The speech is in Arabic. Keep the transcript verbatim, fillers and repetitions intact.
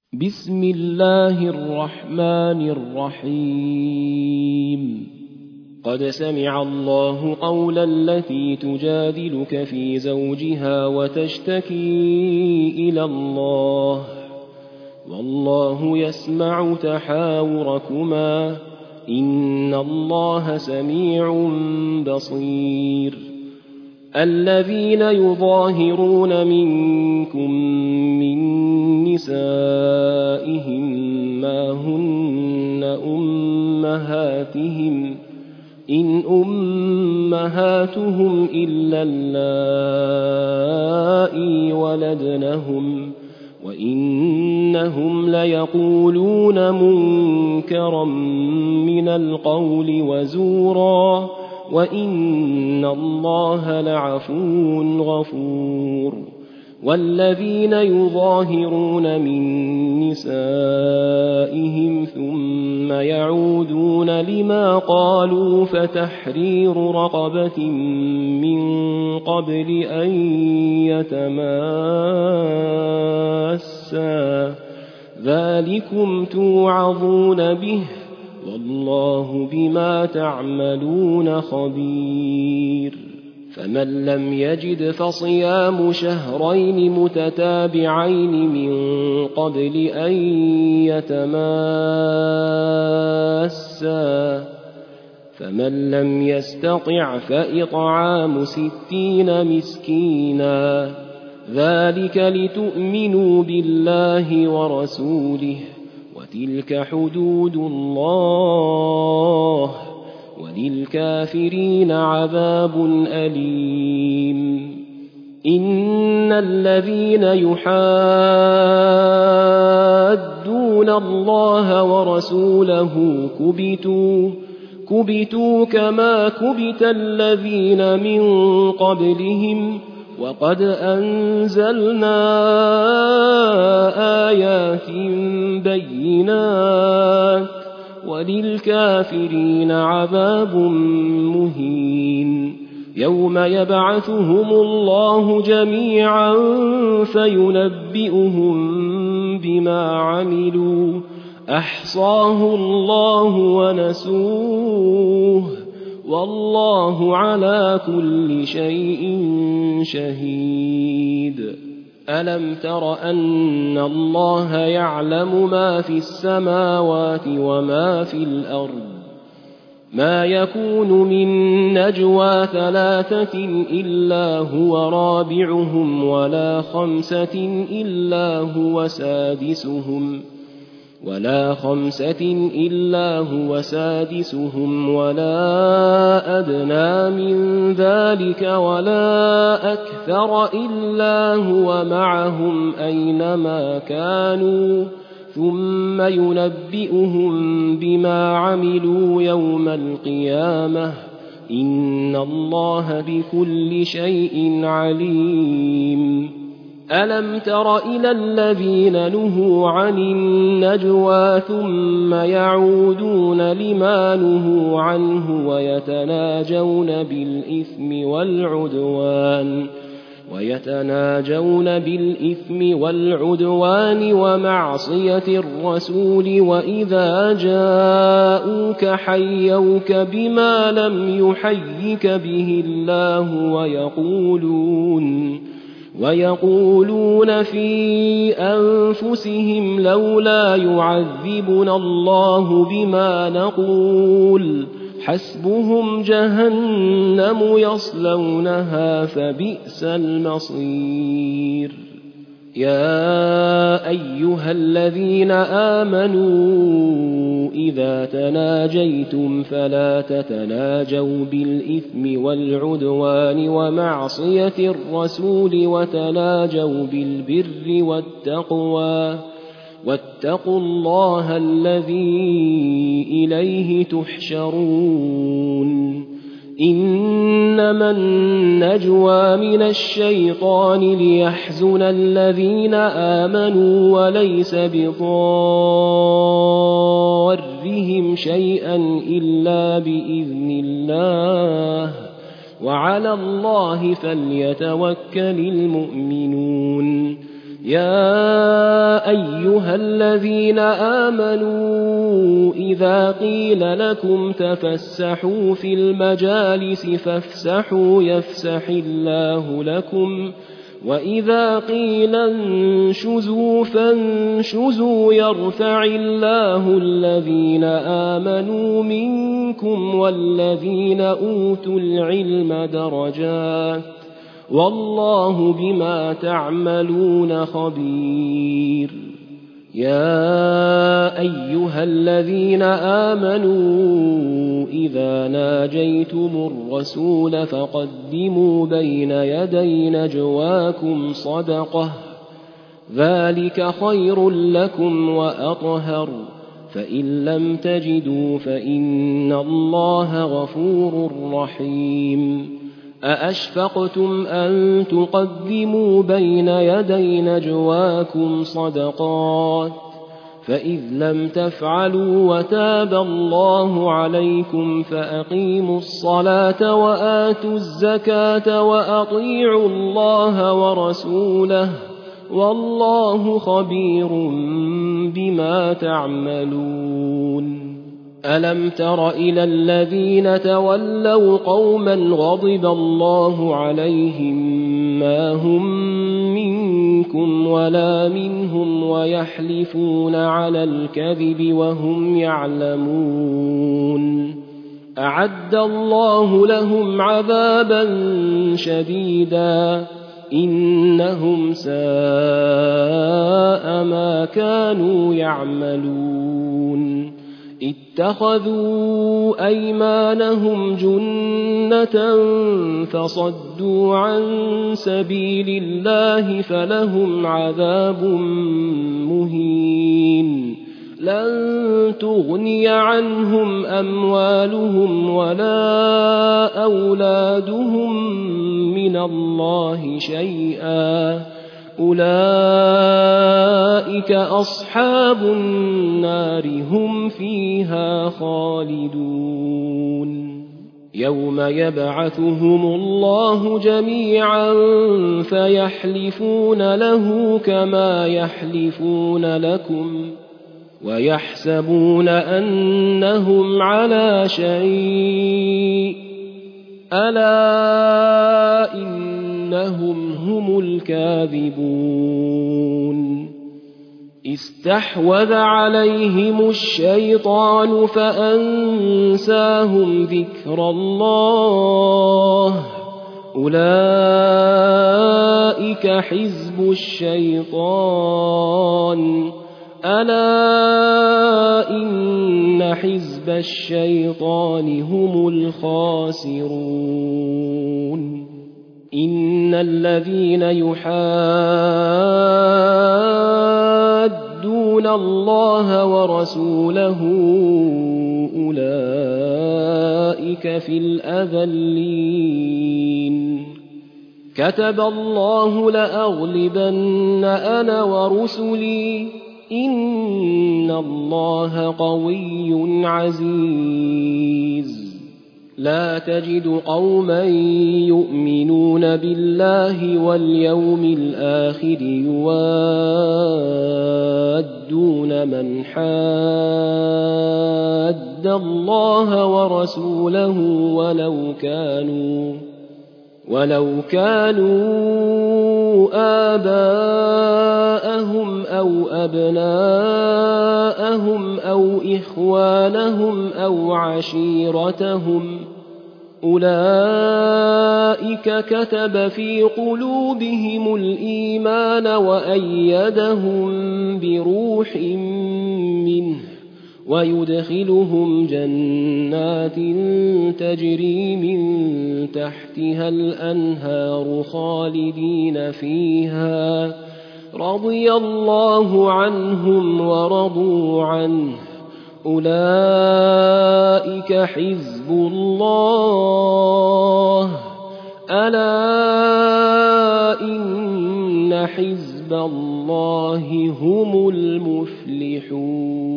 بسم الله الرحمن الرحيم قد سمع الله قول التي تجادلك في زوجها وتشتكي إلى الله والله يسمع تحاوركما إن الله سميع بصير الذين يظاهرون منكم من نسائهم ما هن أمهاتهم إن أمهاتهم إلا اللائي ولدنهم وإنهم ليقولون منكرا من القول وزورا وإن الله لعفو غفور والذين يظاهرون من نسائهم ثم يعودون لما قالوا فتحرير رقبة من قبل أن يتماسا ذلكم توعظون به والله بما تعملون خبير فمن لم يجد فصيام شهرين متتابعين من قبل أن يتماسا فمن لم يستطع فإطعام ستين مسكينا ذلك لتؤمنوا بالله ورسوله وتلك حدود الله وللكافرين عذاب أليم إن الذين يحادون الله ورسوله كبتوا كبتوا كما كبت الذين من قبلهم وقد أنزلنا آيات بينات وللكافرين عذاب مهين يوم يبعثهم الله جميعا فينبئهم بما عملوا أحصاه الله ونسوه والله على كل شيء شهيد ألم تر أن الله يعلم ما في السماوات وما في الأرض ما يكون من نجوى ثلاثة إلا هو رابعهم ولا خمسة إلا هو سادسهم ولا خمسة إلا هو سادسهم ولا أدنى من ذلك ولا أكثر إلا هو معهم أينما كانوا ثم ينبئهم بما عملوا يوم القيامة إن الله بكل شيء عليم ألم تر إلى الذين نهوا عن النجوى ثم يعودون لما نهوا عنه ويتناجون بالإثم والعدوان ويتناجون بالإثم والعدوان ومعصية الرسول وإذا جاءوك حيوك بما لم يحيك به الله ويقولون ويقولون في أنفسهم لولا يعذبنا الله بما نقول حسبهم جهنم يصلونها فبئس المصير يا أيها الذين آمنوا إذا تناجيتم فلا تتناجوا بالإثم والعدوان ومعصية الرسول وتناجوا بالبر والتقوى واتقوا الله الذي إليه تحشرون إنما النجوى من الشيطان ليحزن الذين آمنوا وليس بضارهم شيئا إلا بإذن الله وعلى الله فليتوكل المؤمنون يا أيها الذين آمنوا إذا قيل لكم تفسحوا في المجالس فافسحوا يفسح الله لكم وإذا قيل انشزوا فانشزوا يرفع الله الذين آمنوا منكم والذين أوتوا العلم درجات والله بما تعملون خبير. يا أيها الذين آمنوا إذا ناجيتم الرسول فقدموا بين يدي نجواكم صدقة ذلك خير لكم وأطهر فإن لم تجدوا فإن الله غفور رحيم. أأشفقتم أن تقدموا بين يدي نجواكم صدقات فإذ لم تفعلوا وتاب الله عليكم فأقيموا الصلاة وآتوا الزكاة وأطيعوا الله ورسوله والله خبير بما تعملون. ألم تر إلى الذين تولوا قوما غضب الله عليهم ما هم منكم ولا منهم ويحلفون على الكذب وهم يعلمون أعد الله لهم عذابا شديدا إنهم ساء ما كانوا يعملون. اتخذوا أيمانهم جنة فصدوا عن سبيل الله فلهم عذاب مهين. لن تغني عنهم أموالهم ولا أولادهم من الله شيئا أولئك أصحاب النار هم فيها خالدون. يوم يبعثهم الله جميعا فيحلفون له كما يحلفون لكم ويحسبون أنهم على شيء ألا إنهم هم الكاذبون. استحوذ عليهم الشيطان فأنساهم ذكر الله أولئك حزب الشيطان ألا إن حزب الشيطان هم الخاسرون. إن الذين يحادون الله ورسوله أولئك في الأذلين. كتب الله لأغلبن أنا ورسلي إن الله قوي عزيز. لا تجد قوما يؤمنون بالله واليوم الآخر يوادون من حاد الله ورسوله ولو كانوا ولو كانوا آباءهم أو أبناءهم أو إخوانهم أو عشيرتهم أولئك كتب في قلوبهم الإيمان وأيدهم بروح منه ويدخلهم جنات تجري من تحتها الأنهار خالدين فيها رضي الله عنهم ورضوا عنه أولئك حزب الله ألا إن حزب الله هم المفلحون.